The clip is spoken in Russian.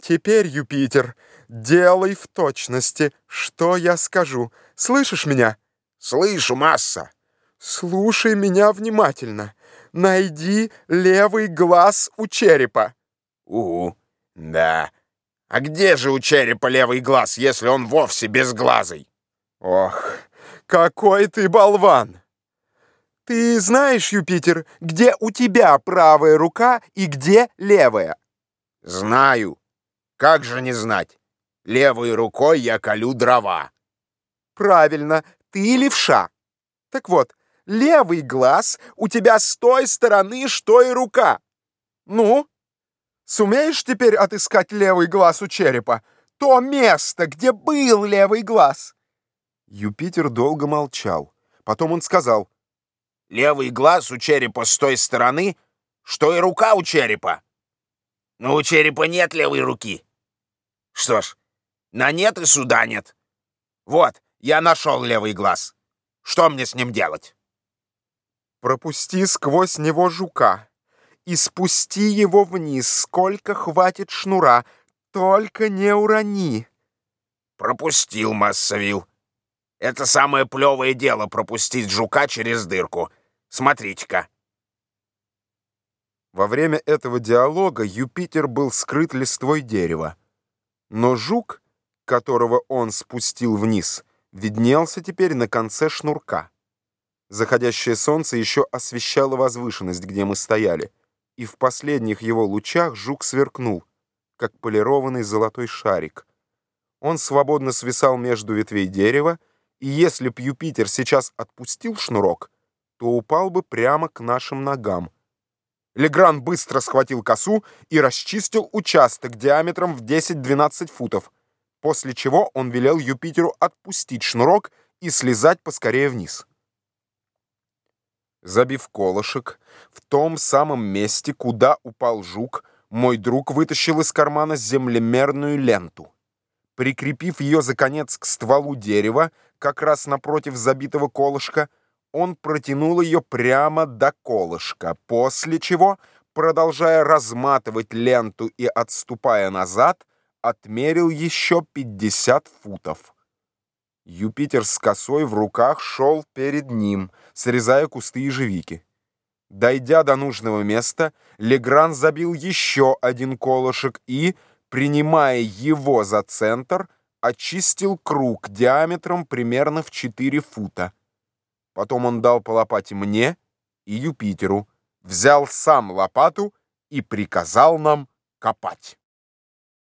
Теперь, Юпитер, делай в точности, что я скажу. Слышишь меня? Слышу, масса. Слушай меня внимательно. Найди левый глаз у черепа. Да. А где же у черепа левый глаз, если он вовсе безглазый? Ох, какой ты болван! Ты знаешь, Юпитер, где у тебя правая рука и где левая? Знаю. Как же не знать? Левой рукой я колю дрова. Правильно, ты левша. Так вот, левый глаз у тебя с той стороны, что и рука. Ну, сумеешь теперь отыскать левый глаз у черепа? То место, где был левый глаз. Юпитер долго молчал. Потом он сказал: Левый глаз у черепа с той стороны, что и рука у черепа. Но у черепа нет левой руки. Что ж, на нет и суда нет. Вот, я нашел левый глаз. Что мне с ним делать? пропусти сквозь него жука и спусти его вниз, сколько хватит шнура, только не урони. Пропустил, Массавил. Это самое плевое дело — пропустить жука через дырку. Смотрите-ка. Во время этого диалога Юпитер был скрыт листвой дерева, но жук, которого он спустил вниз, виднелся теперь на конце шнурка. Заходящее солнце еще освещало возвышенность, где мы стояли, и в последних его лучах жук сверкнул, как полированный золотой шарик. Он свободно свисал между ветвей дерева, и если б Юпитер сейчас отпустил шнурок, то упал бы прямо к нашим ногам. Легран быстро схватил косу и расчистил участок диаметром в 10-12 футов, после чего он велел Юпитеру отпустить шнурок и слезать поскорее вниз. Забив колышек в том самом месте, куда упал жук, мой друг вытащил из кармана землемерную ленту. Прикрепив ее за конец к стволу дерева, как раз напротив забитого колышка, он протянул ее прямо до колышка, после чего, продолжая разматывать ленту и отступая назад, отмерил еще 50 футов. Юпитер с косой в руках шел перед ним, срезая кусты ежевики. Дойдя до нужного места, Легран забил еще один колышек и, принимая его за центр, очистил круг диаметром примерно в 4 фута. Потом он дал по лопате мне и Юпитеру, взял сам лопату и приказал нам копать.